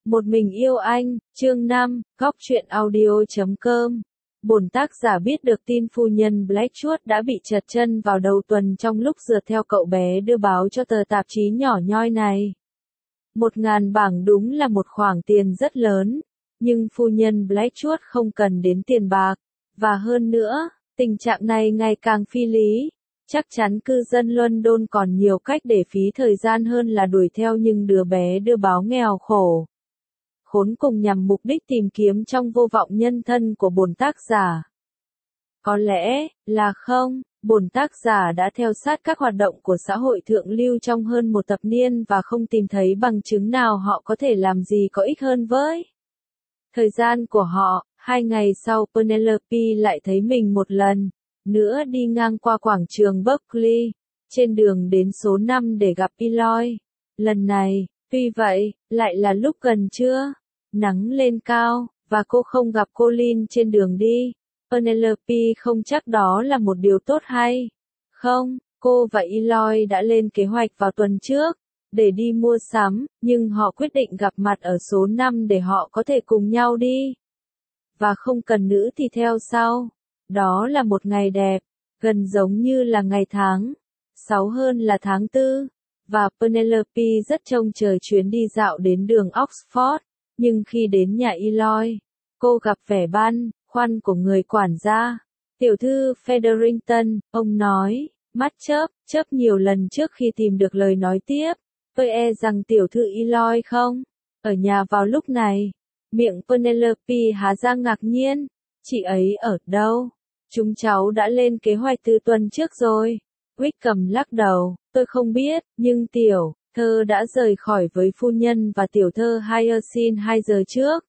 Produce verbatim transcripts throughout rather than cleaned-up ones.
Một mình yêu anh, chương năm, góc truyện audio chấm com. Bổn tác giả biết được tin phu nhân Blackwood đã bị trật chân vào đầu tuần trong lúc rượt theo cậu bé đưa báo cho tờ tạp chí nhỏ nhoi này. Một ngàn bảng đúng là một khoản tiền rất lớn, nhưng phu nhân Blackwood không cần đến tiền bạc, và hơn nữa, tình trạng này ngày càng phi lý. Chắc chắn cư dân London còn nhiều cách để phí thời gian hơn là đuổi theo những đứa bé đưa báo nghèo khổ. Khốn cùng nhằm mục đích tìm kiếm trong vô vọng nhân thân của bổn tác giả. Có lẽ là không, bổn tác giả đã theo sát các hoạt động của xã hội thượng lưu trong hơn một thập niên và không tìm thấy bằng chứng nào họ có thể làm gì có ích hơn với thời gian của họ. Hai ngày sau Penelope lại thấy mình một lần nữa đi ngang qua quảng trường Berkeley, trên đường đến số năm để gặp Eloy. Lần này, tuy vậy, lại là lúc gần trưa, nắng lên cao, và cô không gặp Colin trên đường đi. Penelope không chắc đó là một điều tốt hay không. Cô và Eloy đã lên kế hoạch vào tuần trước, để đi mua sắm, nhưng họ quyết định gặp mặt ở số năm để họ có thể cùng nhau đi. Và không cần nữ thì theo sau. Đó là một ngày đẹp, gần giống như là ngày tháng sáu hơn là tháng tư, và Penelope rất trông chờ chuyến đi dạo đến đường Oxford, nhưng khi đến nhà Eloy, cô gặp vẻ băn khoăn của người quản gia. Tiểu thư Featherington, ông nói, mắt chớp, chớp nhiều lần trước khi tìm được lời nói tiếp. Tôi e rằng tiểu thư Eloy không ở nhà vào lúc này. Miệng Penelope há ra ngạc nhiên. Chị ấy ở đâu? Chúng cháu đã lên kế hoạch từ tuần trước rồi. Wickham lắc đầu, tôi không biết, nhưng tiểu thơ đã rời khỏi với phu nhân và tiểu thơ Hyacinth hai giờ trước.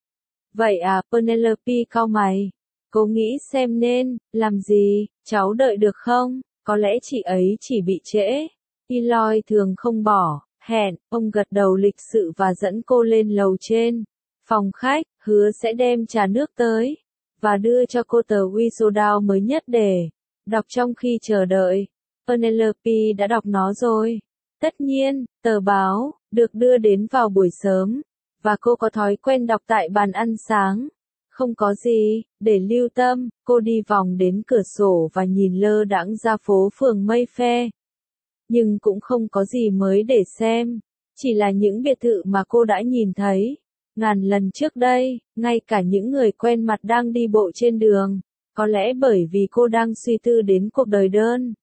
Vậy à, Penelope cau mày. Cô nghĩ xem nên làm gì, cháu đợi được không? Có lẽ chị ấy chỉ bị trễ. Eloy thường không bỏ hẹn, ông gật đầu lịch sự và dẫn cô lên lầu trên phòng khách, hứa sẽ đem trà nước tới và đưa cho cô tờ Whistled mới nhất để đọc trong khi chờ đợi. Penelope đã đọc nó rồi. Tất nhiên, tờ báo được đưa đến vào buổi sớm, và cô có thói quen đọc tại bàn ăn sáng. Không có gì để lưu tâm, cô đi vòng đến cửa sổ và nhìn lơ đãng ra phố phường Mayfair. Nhưng cũng không có gì mới để xem, chỉ là những biệt thự mà cô đã nhìn thấy ngàn lần trước đây, ngay cả những người quen mặt đang đi bộ trên đường, có lẽ bởi vì cô đang suy tư đến cuộc đời đơn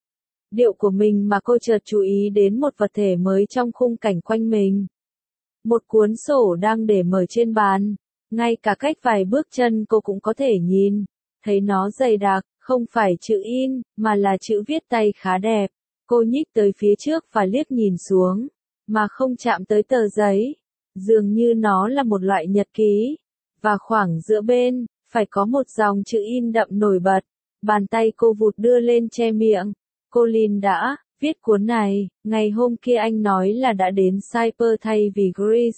điệu của mình mà cô chợt chú ý đến một vật thể mới trong khung cảnh quanh mình. Một cuốn sổ đang để mở trên bàn, ngay cả cách vài bước chân cô cũng có thể nhìn thấy nó dày đặc, không phải chữ in, mà là chữ viết tay khá đẹp. Cô nhích tới phía trước và liếc nhìn xuống, mà không chạm tới tờ giấy. Dường như nó là một loại nhật ký, và khoảng giữa bên, phải có một dòng chữ in đậm nổi bật. Bàn tay cô vụt đưa lên che miệng. Colin đã viết cuốn này, ngày hôm kia anh nói là đã đến Cyper thay vì Greece.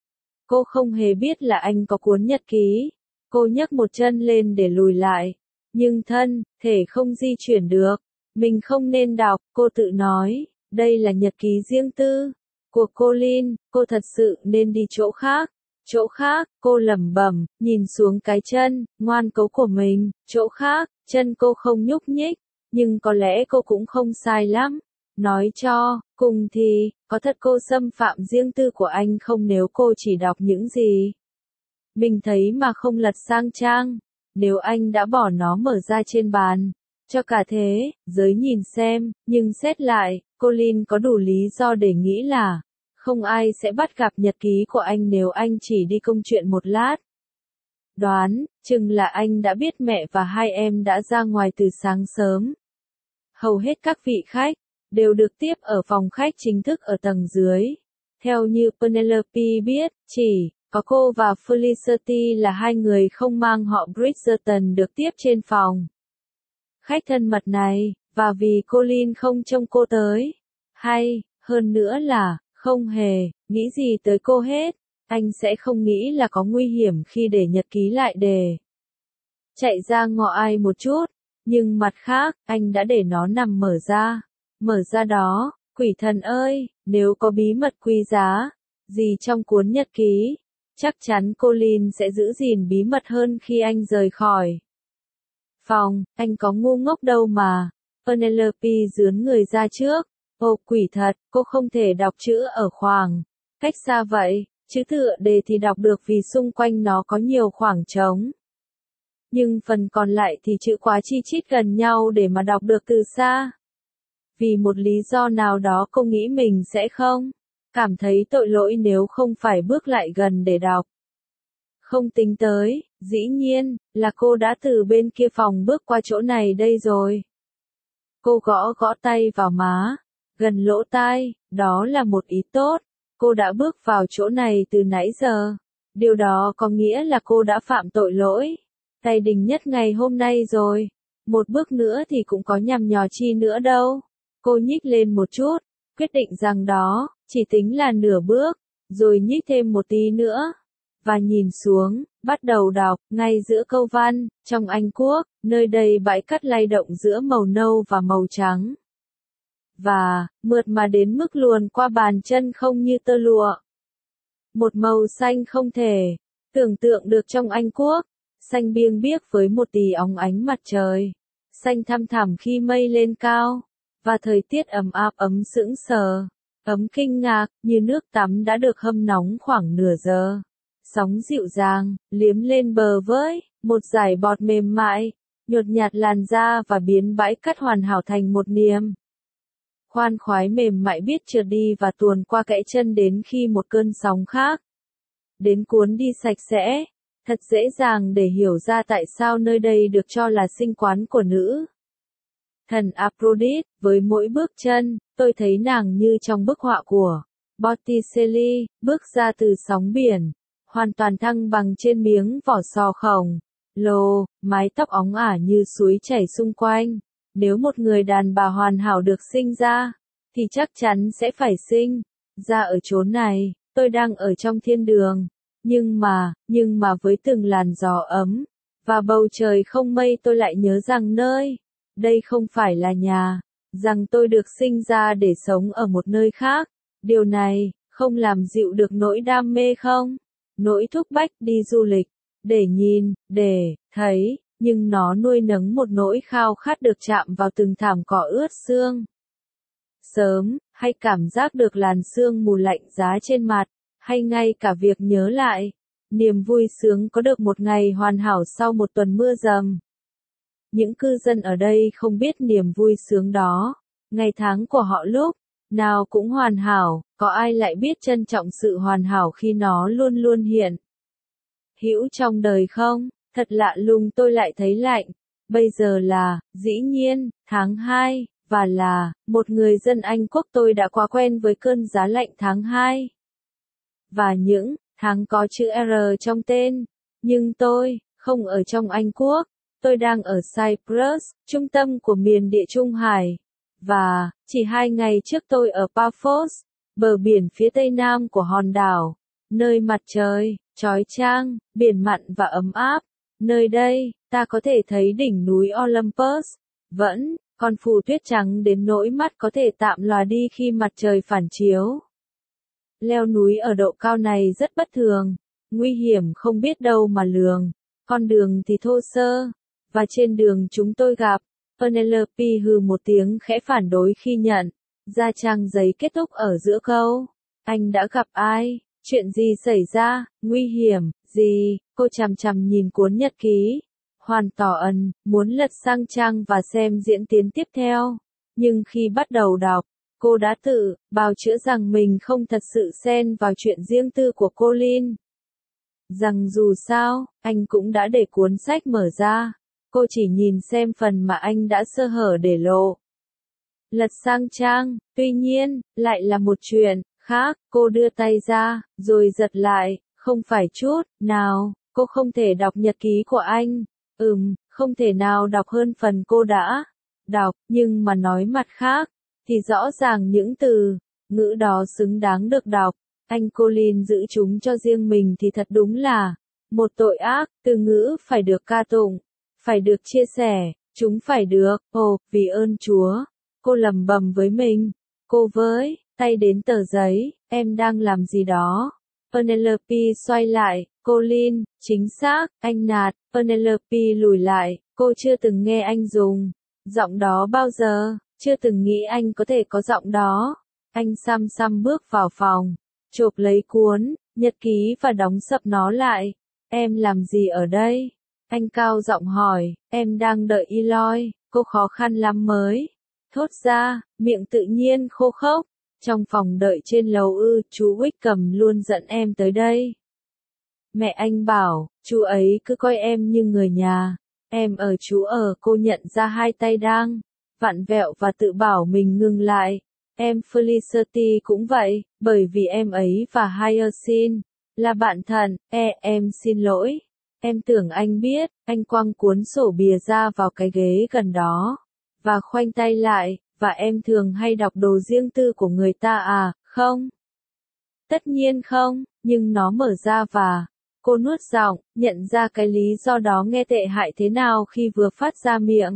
Cô không hề biết là anh có cuốn nhật ký. Cô nhấc một chân lên để lùi lại, nhưng thân thể không di chuyển được. Mình không nên đọc, cô tự nói, đây là nhật ký riêng tư của Colin, cô thật sự nên đi chỗ khác. Chỗ khác, cô lẩm bẩm, nhìn xuống cái chân ngoan cố của mình. Chỗ khác, chân cô không nhúc nhích, nhưng có lẽ cô cũng không sai lắm. Nói cho cùng thì, có thật cô xâm phạm riêng tư của anh không nếu cô chỉ đọc những gì mình thấy mà không lật sang trang. Nếu anh đã bỏ nó mở ra trên bàn cho cả thế giới nhìn xem, nhưng xét lại, Colin có đủ lý do để nghĩ là không ai sẽ bắt gặp nhật ký của anh nếu anh chỉ đi công chuyện một lát. Đoán chừng là anh đã biết mẹ và hai em đã ra ngoài từ sáng sớm. Hầu hết các vị khách đều được tiếp ở phòng khách chính thức ở tầng dưới. Theo như Penelope biết, chỉ có cô và Felicity là hai người không mang họ Bridgerton được tiếp trên phòng khách thân mật này, và vì Colin không trông cô tới, hay, hơn nữa là, không hề nghĩ gì tới cô hết, anh sẽ không nghĩ là có nguy hiểm khi để nhật ký lại để chạy ra ngõ ai một chút, nhưng mặt khác, anh đã để nó nằm mở ra. Mở ra đó, quỷ thần ơi, nếu có bí mật quý giá gì trong cuốn nhật ký. Chắc chắn Colin sẽ giữ gìn bí mật hơn khi anh rời khỏi phòng. Anh có ngu ngốc đâu mà. Penelope dướn người ra trước. Ồ quỷ thật, cô không thể đọc chữ ở khoảng cách xa vậy. Chữ tựa đề thì đọc được vì xung quanh nó có nhiều khoảng trống. Nhưng phần còn lại thì chữ quá chi chít gần nhau để mà đọc được từ xa. Vì một lý do nào đó cô nghĩ mình sẽ không cảm thấy tội lỗi nếu không phải bước lại gần để đọc. Không tính tới, dĩ nhiên, là cô đã từ bên kia phòng bước qua chỗ này đây rồi. Cô gõ gõ tay vào má, gần lỗ tai, đó là một ý tốt. Cô đã bước vào chỗ này từ nãy giờ. Điều đó có nghĩa là cô đã phạm tội lỗi. Tay đình nhất ngày hôm nay rồi. Một bước nữa thì cũng có nhằm nhò chi nữa đâu. Cô nhích lên một chút, quyết định rằng đó, chỉ tính là nửa bước, rồi nhích thêm một tí nữa. Và nhìn xuống, bắt đầu đọc, ngay giữa câu văn, trong Anh Quốc, nơi đây bãi cát lay động giữa màu nâu và màu trắng. Và, mượt mà đến mức luồn qua bàn chân không như tơ lụa. Một màu xanh không thể tưởng tượng được trong Anh Quốc, xanh biêng biếc với một tí óng ánh mặt trời, xanh thăm thẳm khi mây lên cao, và thời tiết ấm áp ấm sững sờ, ấm kinh ngạc, như nước tắm đã được hâm nóng khoảng nửa giờ. Sóng dịu dàng, liếm lên bờ với, một dải bọt mềm mại, nhột nhạt làn da và biến bãi cát hoàn hảo thành một niềm khoan khoái mềm mại biết trượt đi và tuồn qua kẽ chân đến khi một cơn sóng khác đến cuốn đi sạch sẽ. Thật dễ dàng để hiểu ra tại sao nơi đây được cho là sinh quán của nữ thần Aphrodite. Với mỗi bước chân, tôi thấy nàng như trong bức họa của Botticelli, bước ra từ sóng biển, hoàn toàn thăng bằng trên miếng vỏ sò khổng lồ, mái tóc óng ả như suối chảy xung quanh. Nếu một người đàn bà hoàn hảo được sinh ra, thì chắc chắn sẽ phải sinh ra ở chốn này. Tôi đang ở trong thiên đường, nhưng mà, nhưng mà với từng làn gió ấm và bầu trời không mây, tôi lại nhớ rằng nơi đây không phải là nhà, rằng tôi được sinh ra để sống ở một nơi khác. Điều này không làm dịu được nỗi đam mê không? Nỗi thúc bách đi du lịch để nhìn, để thấy, nhưng nó nuôi nấng một nỗi khao khát được chạm vào từng thảm cỏ ướt sương sớm, hay cảm giác được làn sương mù lạnh giá trên mặt, hay ngay cả việc nhớ lại niềm vui sướng có được một ngày hoàn hảo sau một tuần mưa dầm. Những cư dân ở đây không biết niềm vui sướng đó, ngày tháng của họ lúc nào cũng hoàn hảo, có ai lại biết trân trọng sự hoàn hảo khi nó luôn luôn hiện hữu trong đời không? Thật lạ lùng, tôi lại thấy lạnh. Bây giờ là, dĩ nhiên, tháng hai, và là, một người dân Anh Quốc, tôi đã quá quen với cơn giá lạnh tháng hai. Và những tháng có chữ R trong tên. Nhưng tôi, không ở trong Anh Quốc. Tôi đang ở Cyprus, trung tâm của miền Địa Trung Hải. Và, chỉ hai ngày trước tôi ở Paphos, bờ biển phía tây nam của hòn đảo, nơi mặt trời chói chang, biển mặn và ấm áp. Nơi đây, ta có thể thấy đỉnh núi Olympus, vẫn còn phủ tuyết trắng đến nỗi mắt có thể tạm lòa đi khi mặt trời phản chiếu. Leo núi ở độ cao này rất bất thường, nguy hiểm không biết đâu mà lường. Con đường thì thô sơ, và trên đường chúng tôi gặp Penelope hừ một tiếng khẽ phản đối khi nhận ra trang giấy kết thúc ở giữa câu. Anh đã gặp ai? Chuyện gì xảy ra? Nguy hiểm gì? Cô chằm chằm nhìn cuốn nhật ký, hoàn tỏ ẩn muốn lật sang trang và xem diễn tiến tiếp theo. Nhưng khi bắt đầu đọc, cô đã tự bào chữa rằng mình không thật sự xen vào chuyện riêng tư của Colin. Rằng dù sao, anh cũng đã để cuốn sách mở ra. Cô chỉ nhìn xem phần mà anh đã sơ hở để lộ. Lật sang trang, tuy nhiên, lại là một chuyện khác. Cô đưa tay ra, rồi giật lại, không phải chút nào, cô không thể đọc nhật ký của anh. Ừm, không thể nào đọc hơn phần cô đã đọc, nhưng mà nói mặt khác, thì rõ ràng những từ ngữ đó xứng đáng được đọc. Anh Colin giữ chúng cho riêng mình thì thật đúng là một tội ác. Từ ngữ phải được ca tụng, phải được chia sẻ, chúng phải được, ồ, vì ơn Chúa. Cô lẩm bẩm với mình. Cô với tay đến tờ giấy, em đang làm gì đó? Penelope xoay lại, Colin, chính xác, anh nạt, Penelope lùi lại, cô chưa từng nghe anh dùng giọng đó bao giờ, chưa từng nghĩ anh có thể có giọng đó. Anh xăm xăm bước vào phòng, chộp lấy cuốn nhật ký và đóng sập nó lại. Em làm gì ở đây? Anh cao giọng hỏi, em đang đợi Eloy, cô khó khăn lắm mới thốt ra, miệng tự nhiên khô khốc. Trong phòng đợi trên lầu ư, chú Wickham luôn dẫn em tới đây. Mẹ anh bảo, chú ấy cứ coi em như người nhà. Em ở chú ở, cô nhận ra hai tay đang vặn vẹo và tự bảo mình ngừng lại. Em Felicity cũng vậy, bởi vì em ấy và Hyacinth là bạn thân. E, em xin lỗi. Em tưởng anh biết. Anh quăng cuốn sổ bìa ra vào cái ghế gần đó và khoanh tay lại. Và em thường hay đọc đồ riêng tư của người ta à, không? Tất nhiên không, nhưng nó mở ra và... Cô nuốt giọng, nhận ra cái lý do đó nghe tệ hại thế nào khi vừa phát ra miệng.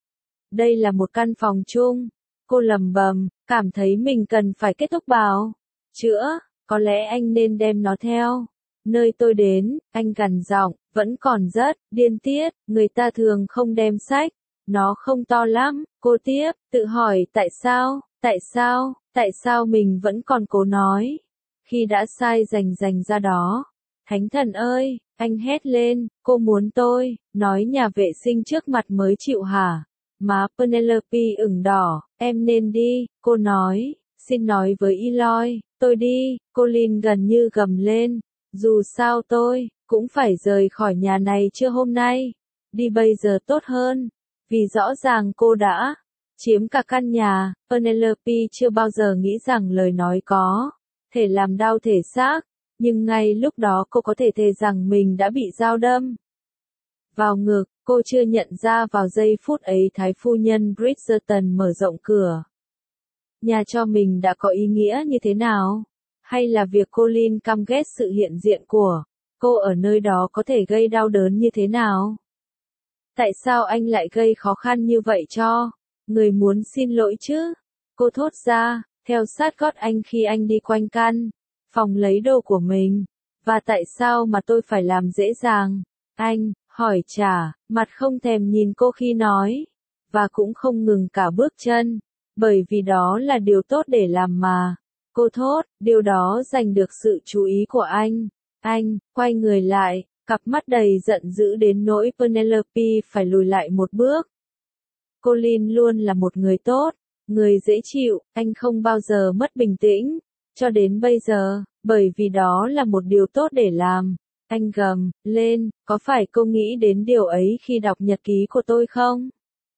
Đây là một căn phòng chung. Cô lầm bầm, cảm thấy mình cần phải kết thúc bào chữa, có lẽ anh nên đem nó theo. Nơi tôi đến, anh gằn giọng, vẫn còn rất điên tiết, người ta thường không đem sách. Nó không to lắm, cô tiếp, tự hỏi tại sao, tại sao, tại sao mình vẫn còn cố nói. Khi đã sai rành rành ra đó. Thánh thần ơi, anh hét lên, cô muốn tôi, nói nhà vệ sinh trước mặt mới chịu hả? Má Penelope ửng đỏ, em nên đi, cô nói, xin nói với Eloy, tôi đi, Colin gần như gầm lên, dù sao tôi, cũng phải rời khỏi nhà này chưa hôm nay, đi bây giờ tốt hơn, vì rõ ràng cô đã chiếm cả căn nhà. Penelope chưa bao giờ nghĩ rằng lời nói có thể làm đau thể xác. Nhưng ngay lúc đó cô có thể thề rằng mình đã bị dao đâm vào ngực. Cô chưa nhận ra vào giây phút ấy thái phu nhân Bridgerton mở rộng cửa nhà cho mình đã có ý nghĩa như thế nào. Hay là việc Colin căm ghét sự hiện diện của cô ở nơi đó có thể gây đau đớn như thế nào. Tại sao anh lại gây khó khăn như vậy cho người muốn xin lỗi chứ? Cô thốt ra, theo sát gót anh khi anh đi quanh căn phòng lấy đồ của mình. Và tại sao mà tôi phải làm dễ dàng? Anh hỏi trả, mặt không thèm nhìn cô khi nói. Và cũng không ngừng cả bước chân. Bởi vì đó là điều tốt để làm mà. Cô thốt, điều đó giành được sự chú ý của anh. Anh quay người lại, cặp mắt đầy giận dữ đến nỗi Penelope phải lùi lại một bước. Colin luôn là một người tốt, người dễ chịu, anh không bao giờ mất bình tĩnh. Cho đến bây giờ, bởi vì đó là một điều tốt để làm. Anh gầm lên, có phải cô nghĩ đến điều ấy khi đọc nhật ký của tôi không?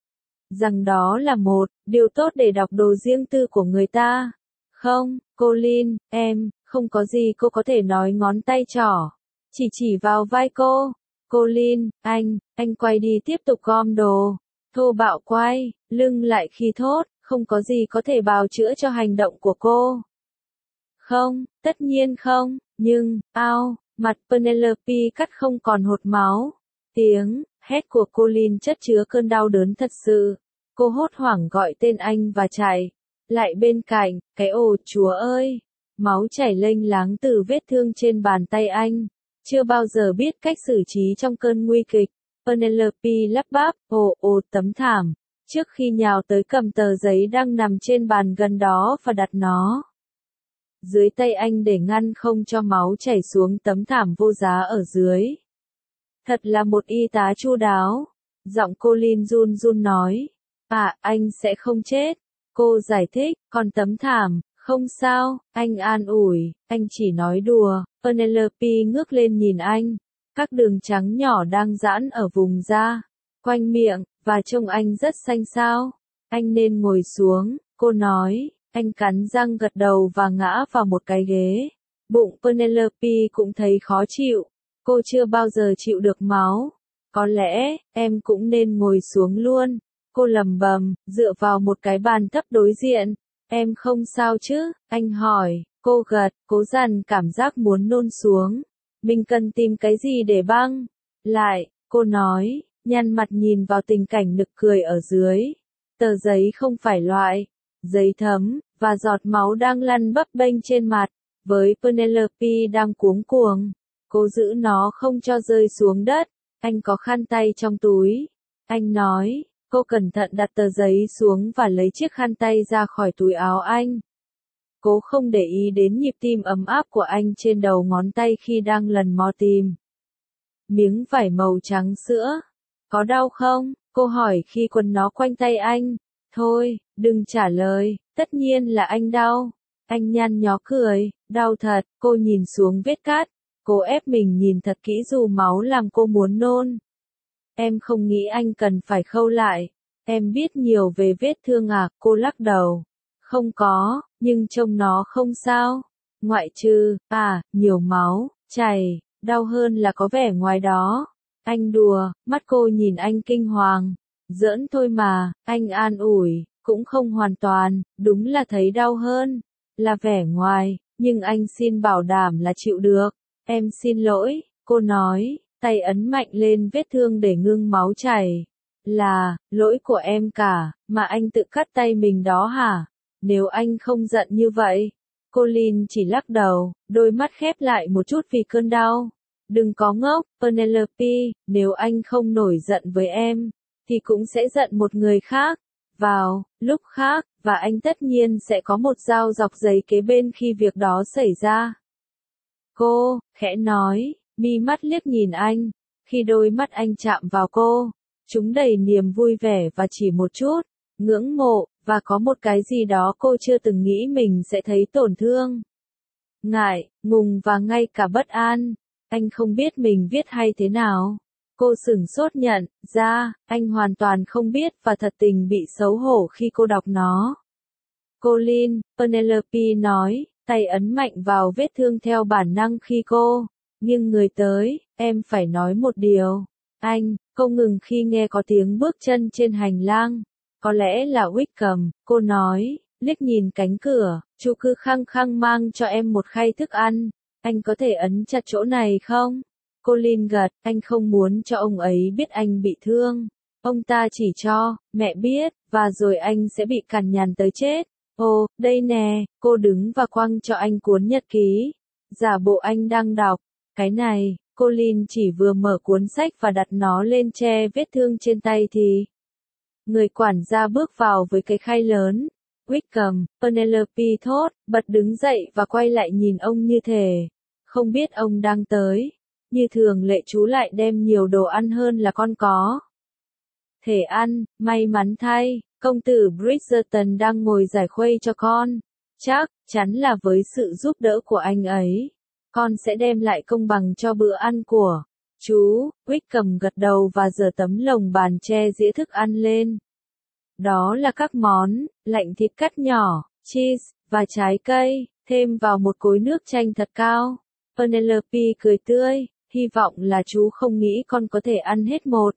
Rằng đó là một điều tốt để đọc đồ riêng tư của người ta. Không, Colin, em, không có gì cô có thể nói ngón tay trỏ. Chỉ chỉ vào vai cô. Colin, anh, anh quay đi tiếp tục gom đồ. Thô bạo quay, lưng lại khi thốt, không có gì có thể bào chữa cho hành động của cô. Không, tất nhiên không, nhưng, ao, mặt Penelope cắt không còn hột máu. Tiếng hét của Colin chất chứa cơn đau đớn thật sự. Cô hốt hoảng gọi tên anh và chạy lại bên cạnh, cái ồ chúa ơi, máu chảy lênh láng từ vết thương trên bàn tay anh. Chưa bao giờ biết cách xử trí trong cơn nguy kịch. Penelope lắp bắp, ồ ồ tấm thảm, trước khi nhào tới cầm tờ giấy đang nằm trên bàn gần đó và đặt nó dưới tay anh để ngăn không cho máu chảy xuống tấm thảm vô giá ở dưới. Thật là một y tá chu đáo. Giọng Colin run run nói. À, anh sẽ không chết. Cô giải thích, còn tấm thảm, không sao, anh an ủi, anh chỉ nói đùa. Penelope ngước lên nhìn anh. Các đường trắng nhỏ đang giãn ở vùng da, quanh miệng, và trông anh rất xanh xao. Anh nên ngồi xuống, cô nói. Anh cắn răng gật đầu và ngã vào một cái ghế. Bụng Penelope cũng thấy khó chịu. Cô chưa bao giờ chịu được máu. Có lẽ, em cũng nên ngồi xuống luôn. Cô lầm bầm, dựa vào một cái bàn thấp đối diện. Em không sao chứ? Anh hỏi. Cô gật, cố dằn cảm giác muốn nôn xuống. Mình cần tìm cái gì để băng lại, cô nói, nhăn mặt nhìn vào tình cảnh nực cười ở dưới. Tờ giấy không phải loại giấy thấm, và giọt máu đang lăn bấp bênh trên mặt, với Penelope đang cuống cuồng. Cố giữ nó không cho rơi xuống đất. Anh có khăn tay trong túi. Anh nói, cô cẩn thận đặt tờ giấy xuống và lấy chiếc khăn tay ra khỏi túi áo anh. Cố không để ý đến nhịp tim ấm áp của anh trên đầu ngón tay khi đang lần mò tìm miếng vải màu trắng sữa. Có đau không? Cô hỏi khi quấn nó quanh tay anh. Thôi, đừng trả lời, tất nhiên là anh đau. Anh nhăn nhó cười, đau thật. Cô nhìn xuống vết cát. Cô ép mình nhìn thật kỹ dù máu làm cô muốn nôn. Em không nghĩ anh cần phải khâu lại. Em biết nhiều về vết thương à? Cô lắc đầu. Không có, nhưng trông nó không sao. Ngoại trừ, à, nhiều máu, chảy, đau hơn là có vẻ ngoài đó. Anh đùa, mắt cô nhìn anh kinh hoàng. Giỡn thôi mà, anh an ủi, cũng không hoàn toàn, đúng là thấy đau hơn. Là vẻ ngoài, nhưng anh xin bảo đảm là chịu được. Em xin lỗi, cô nói, tay ấn mạnh lên vết thương để ngưng máu chảy. Là, lỗi của em cả, mà anh tự cắt tay mình đó hả? Nếu anh không giận như vậy. Colin chỉ lắc đầu, đôi mắt khép lại một chút vì cơn đau. Đừng có ngốc, Penelope, nếu anh không nổi giận với em, thì cũng sẽ giận một người khác. Vào, lúc khác, và anh tất nhiên sẽ có một dao dọc giấy kế bên khi việc đó xảy ra. Cô, khẽ nói, mi mắt liếc nhìn anh. Khi đôi mắt anh chạm vào cô, chúng đầy niềm vui vẻ và chỉ một chút, ngưỡng mộ, và có một cái gì đó cô chưa từng nghĩ mình sẽ thấy tổn thương. Ngại, ngùng và ngay cả bất an. Anh không biết mình viết hay thế nào. Cô sửng sốt nhận ra, anh hoàn toàn không biết và thật tình bị xấu hổ khi cô đọc nó. Colin, Penelope nói, tay ấn mạnh vào vết thương theo bản năng khi cô nghiêng người tới, em phải nói một điều. Anh, cô ngừng khi nghe có tiếng bước chân trên hành lang. Có lẽ là Wickham, cô nói, liếc nhìn cánh cửa, chú cứ khăng khăng mang cho em một khay thức ăn. Anh có thể ấn chặt chỗ này không? Colin gật, anh không muốn cho ông ấy biết anh bị thương. Ông ta chỉ cho mẹ biết, và rồi anh sẽ bị cằn nhằn tới chết. Ồ, đây nè, cô đứng và quăng cho anh cuốn nhật ký. Giả bộ anh đang đọc. Cái này, Colin chỉ vừa mở cuốn sách và đặt nó lên che vết thương trên tay thì người quản gia bước vào với cái khay lớn. Wickham, Penelope thốt, bật đứng dậy và quay lại nhìn ông như thể không biết ông đang tới. Như thường lệ chú lại đem nhiều đồ ăn hơn là con có thể ăn. May mắn thay, công tử Bridgerton đang ngồi giải khuây cho con. Chắc chắn là với sự giúp đỡ của anh ấy, con sẽ đem lại công bằng cho bữa ăn của chú. Wickham gật đầu và giở tấm lồng bàn che dĩa thức ăn lên. Đó là các món, lạnh thịt cắt nhỏ, cheese, và trái cây, thêm vào một cối nước chanh thật cao. Penelope cười tươi, hy vọng là chú không nghĩ con có thể ăn hết một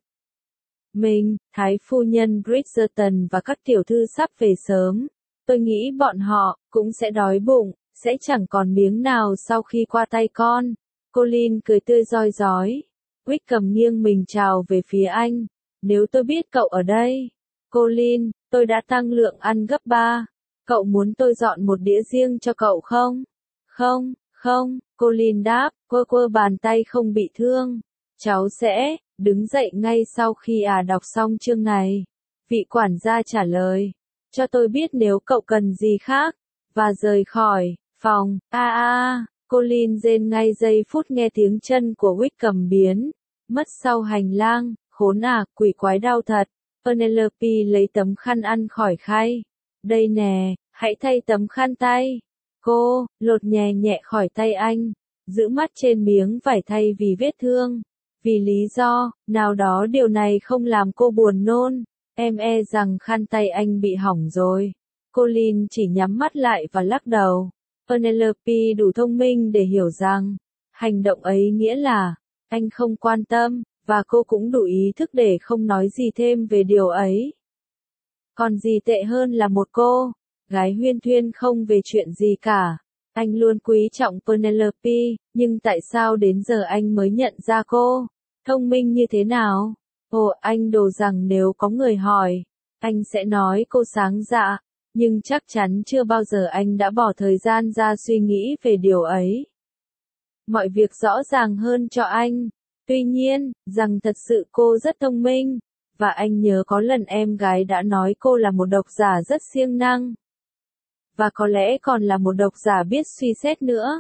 mình. Thái phu nhân Bridgerton và các tiểu thư sắp về sớm. Tôi nghĩ bọn họ cũng sẽ đói bụng, sẽ chẳng còn miếng nào sau khi qua tay con. Colin cười tươi rói rói. Wickham nghiêng mình chào về phía anh. Nếu tôi biết cậu ở đây, Colin, tôi đã tăng lượng ăn gấp ba. Cậu muốn tôi dọn một đĩa riêng cho cậu không? Không, không, Colin đáp, quơ quơ bàn tay không bị thương. Cháu sẽ đứng dậy ngay sau khi à đọc xong chương này. Vị quản gia trả lời, cho tôi biết nếu cậu cần gì khác, và rời khỏi phòng. A a, Colin rên ngay giây phút nghe tiếng chân của Wickham biến mất sau hành lang. Khốn à, quỷ quái đau thật. Penelope lấy tấm khăn ăn khỏi khay. Đây nè, hãy thay tấm khăn tay. Cô lột nhẹ nhẹ khỏi tay anh, giữ mắt trên miếng vải thay vì vết thương. Vì lý do nào đó điều này không làm cô buồn nôn. Em e rằng khăn tay anh bị hỏng rồi. Colin chỉ nhắm mắt lại và lắc đầu. Penelope đủ thông minh để hiểu rằng hành động ấy nghĩa là anh không quan tâm, và cô cũng đủ ý thức để không nói gì thêm về điều ấy. Còn gì tệ hơn là một cô gái huyên thuyên không về chuyện gì cả. Anh luôn quý trọng Penelope, nhưng tại sao đến giờ anh mới nhận ra cô thông minh như thế nào? Ồ, anh đồ rằng nếu có người hỏi, anh sẽ nói cô sáng dạ. Nhưng chắc chắn chưa bao giờ anh đã bỏ thời gian ra suy nghĩ về điều ấy. Mọi việc rõ ràng hơn cho anh. Tuy nhiên, rằng thật sự cô rất thông minh, và anh nhớ có lần em gái đã nói cô là một độc giả rất siêng năng. Và có lẽ còn là một độc giả biết suy xét nữa.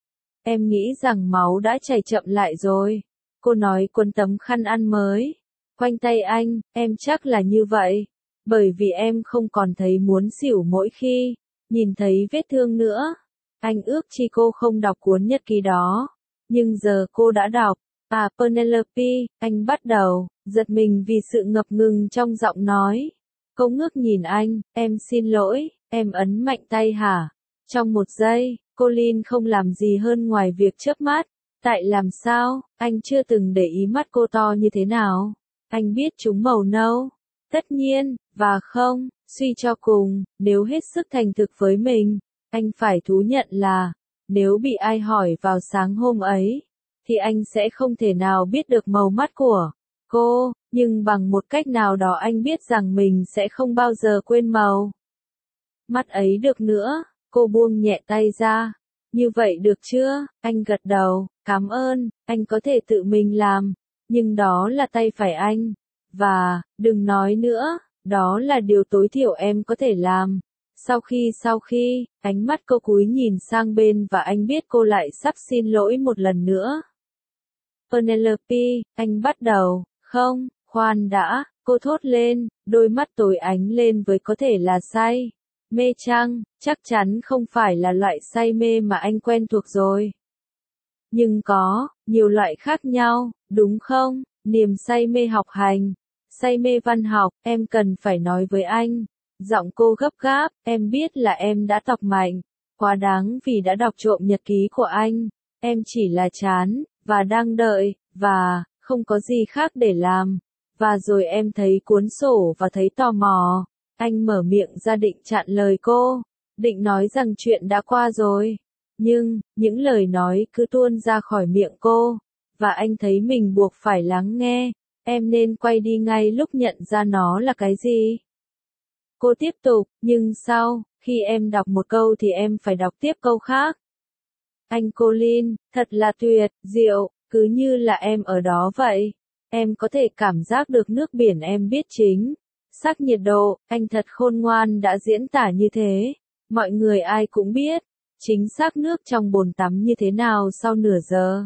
Em nghĩ rằng máu đã chảy chậm lại rồi. Cô nói cuốn tấm khăn ăn mới quanh tay anh, em chắc là như vậy. Bởi vì em không còn thấy muốn xỉu mỗi khi nhìn thấy vết thương nữa. Anh ước chi cô không đọc cuốn nhật ký đó. Nhưng giờ cô đã đọc. À Penelope, anh bắt đầu giật mình vì sự ngập ngừng trong giọng nói. Cô ngước nhìn anh, em xin lỗi, em ấn mạnh tay hả? Trong một giây, Colin không làm gì hơn ngoài việc chớp mắt. Tại làm sao, anh chưa từng để ý mắt cô to như thế nào. Anh biết chúng màu nâu. Tất nhiên, và không, suy cho cùng, nếu hết sức thành thực với mình, anh phải thú nhận là, nếu bị ai hỏi vào sáng hôm ấy, thì anh sẽ không thể nào biết được màu mắt của cô, nhưng bằng một cách nào đó anh biết rằng mình sẽ không bao giờ quên màu mắt ấy được nữa. Cô buông nhẹ tay ra. Như vậy được chưa? Anh gật đầu, cảm ơn, anh có thể tự mình làm, nhưng đó là tay phải anh. Và, đừng nói nữa, đó là điều tối thiểu em có thể làm. Sau khi sau khi, ánh mắt cô cúi nhìn sang bên và anh biết cô lại sắp xin lỗi một lần nữa. Penelope, anh bắt đầu, không, khoan đã, cô thốt lên, đôi mắt tối ánh lên với có thể là say mê chăng, chắc chắn không phải là loại say mê mà anh quen thuộc rồi. Nhưng có, nhiều loại khác nhau, đúng không? Niềm say mê học hành, say mê văn học, em cần phải nói với anh. Giọng cô gấp gáp, em biết là em đã tọc mạnh, quá đáng vì đã đọc trộm nhật ký của anh. Em chỉ là chán, và đang đợi, và, không có gì khác để làm. Và rồi em thấy cuốn sổ và thấy tò mò. Anh mở miệng ra định chặn lời cô, định nói rằng chuyện đã qua rồi. Nhưng, những lời nói cứ tuôn ra khỏi miệng cô, và anh thấy mình buộc phải lắng nghe. Em nên quay đi ngay lúc nhận ra nó là cái gì. Cô tiếp tục, nhưng sau, khi em đọc một câu thì em phải đọc tiếp câu khác. Anh Colin, thật là tuyệt, diệu, cứ như là em ở đó vậy. Em có thể cảm giác được nước biển em biết chính. Sắc nhiệt độ, anh thật khôn ngoan đã diễn tả như thế. Mọi người ai cũng biết, chính xác nước trong bồn tắm như thế nào sau nửa giờ.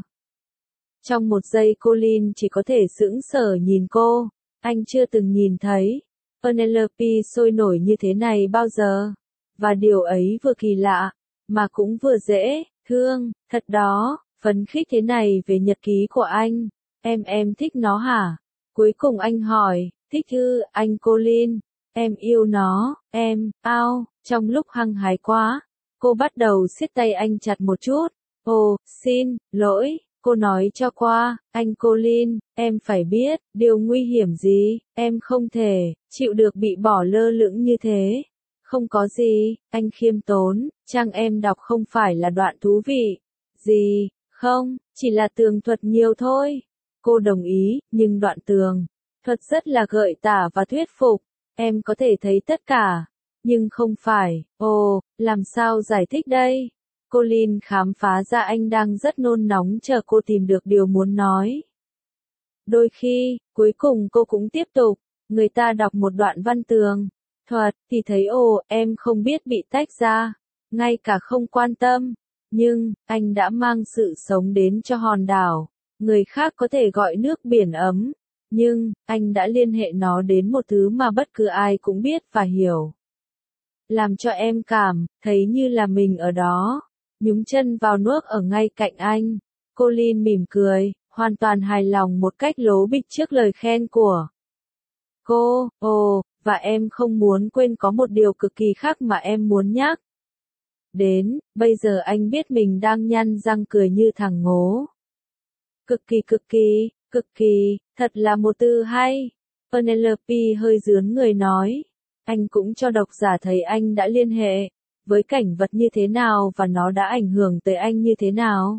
Trong một giây Colin chỉ có thể sững sờ nhìn cô. Anh chưa từng nhìn thấy Penelope sôi nổi như thế này bao giờ. Và điều ấy vừa kỳ lạ, mà cũng vừa dễ thương, thật đó, phấn khích thế này về nhật ký của anh. Em em thích nó hả? Cuối cùng anh hỏi. Thích ư, anh Colin, em yêu nó, em, ao, trong lúc hăng hái quá, cô bắt đầu siết tay anh chặt một chút. Ồ, xin, lỗi, cô nói cho qua, anh Colin, em phải biết, điều nguy hiểm gì, em không thể, chịu được bị bỏ lơ lửng như thế. Không có gì, anh khiêm tốn, trang em đọc không phải là đoạn thú vị. Gì, không, chỉ là tường thuật nhiều thôi. Cô đồng ý, nhưng đoạn tường thuật rất là gợi tả và thuyết phục. Em có thể thấy tất cả, nhưng không phải. Ồ, làm sao giải thích đây? Colin khám phá ra anh đang rất nôn nóng chờ cô tìm được điều muốn nói. Đôi khi, cuối cùng cô cũng tiếp tục, người ta đọc một đoạn văn tường thuật thì thấy ồ, em không biết bị tách ra, ngay cả không quan tâm. Nhưng, anh đã mang sự sống đến cho hòn đảo. Người khác có thể gọi nước biển ấm. Nhưng, anh đã liên hệ nó đến một thứ mà bất cứ ai cũng biết và hiểu. Làm cho em cảm, thấy như là mình ở đó. Nhúng chân vào nước ở ngay cạnh anh. Colin mỉm cười, hoàn toàn hài lòng một cách lố bịch trước lời khen của cô. Ồ, và em không muốn quên có một điều cực kỳ khác mà em muốn nhắc đến. Bây giờ anh biết mình đang nhăn răng cười như thằng ngố. Cực kỳ cực kỳ. Cực kỳ, thật là một từ hay. Penelope hơi rướn người nói. Anh cũng cho độc giả thấy anh đã liên hệ với cảnh vật như thế nào và nó đã ảnh hưởng tới anh như thế nào.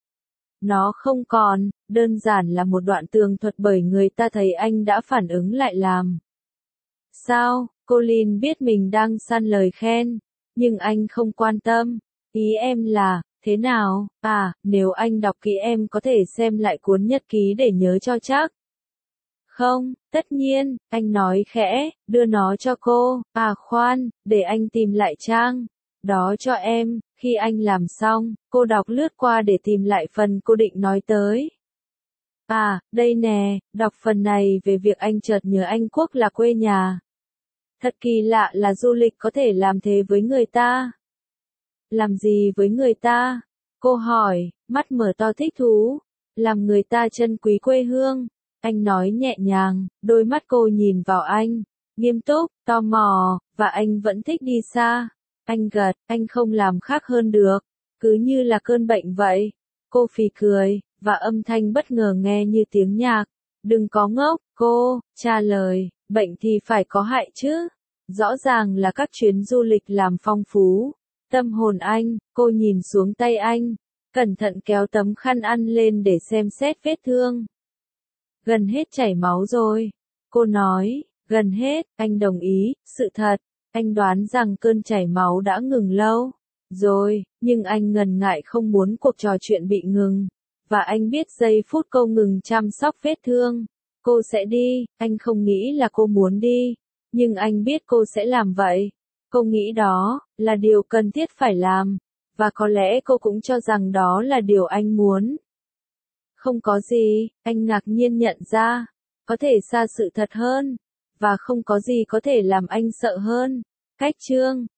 Nó không còn, đơn giản là một đoạn tường thuật bởi người ta thấy anh đã phản ứng lại làm sao, Colin biết mình đang săn lời khen, nhưng anh không quan tâm. Ý em là, thế nào? À, nếu anh đọc kỹ em có thể xem lại cuốn nhật ký để nhớ cho chắc. Không, tất nhiên, anh nói khẽ, đưa nó cho cô. À khoan, để anh tìm lại trang. Đó cho em. Khi anh làm xong, cô đọc lướt qua để tìm lại phần cô định nói tới. À, đây nè, đọc phần này về việc anh chợt nhớ Anh Quốc là quê nhà. Thật kỳ lạ là du lịch có thể làm thế với người ta. Làm gì với người ta? Cô hỏi, mắt mở to thích thú. Làm người ta trân quý quê hương. Anh nói nhẹ nhàng, đôi mắt cô nhìn vào anh, nghiêm túc, tò mò, và anh vẫn thích đi xa. Anh gật, anh không làm khác hơn được, cứ như là cơn bệnh vậy. Cô phì cười, và âm thanh bất ngờ nghe như tiếng nhạc. Đừng có ngốc, cô, trả lời, bệnh thì phải có hại chứ. Rõ ràng là các chuyến du lịch làm phong phú. Tâm hồn anh, cô nhìn xuống tay anh, cẩn thận kéo tấm khăn ăn lên để xem xét vết thương. Gần hết chảy máu rồi. Cô nói, gần hết, anh đồng ý, sự thật. Anh đoán rằng cơn chảy máu đã ngừng lâu rồi, nhưng anh ngần ngại không muốn cuộc trò chuyện bị ngừng. Và anh biết giây phút cô ngừng chăm sóc vết thương, cô sẽ đi. Anh không nghĩ là cô muốn đi, nhưng anh biết cô sẽ làm vậy. Cô nghĩ đó là điều cần thiết phải làm, và có lẽ cô cũng cho rằng đó là điều anh muốn. Không có gì, anh ngạc nhiên nhận ra, có thể xa sự thật hơn, và không có gì có thể làm anh sợ hơn. Cách chương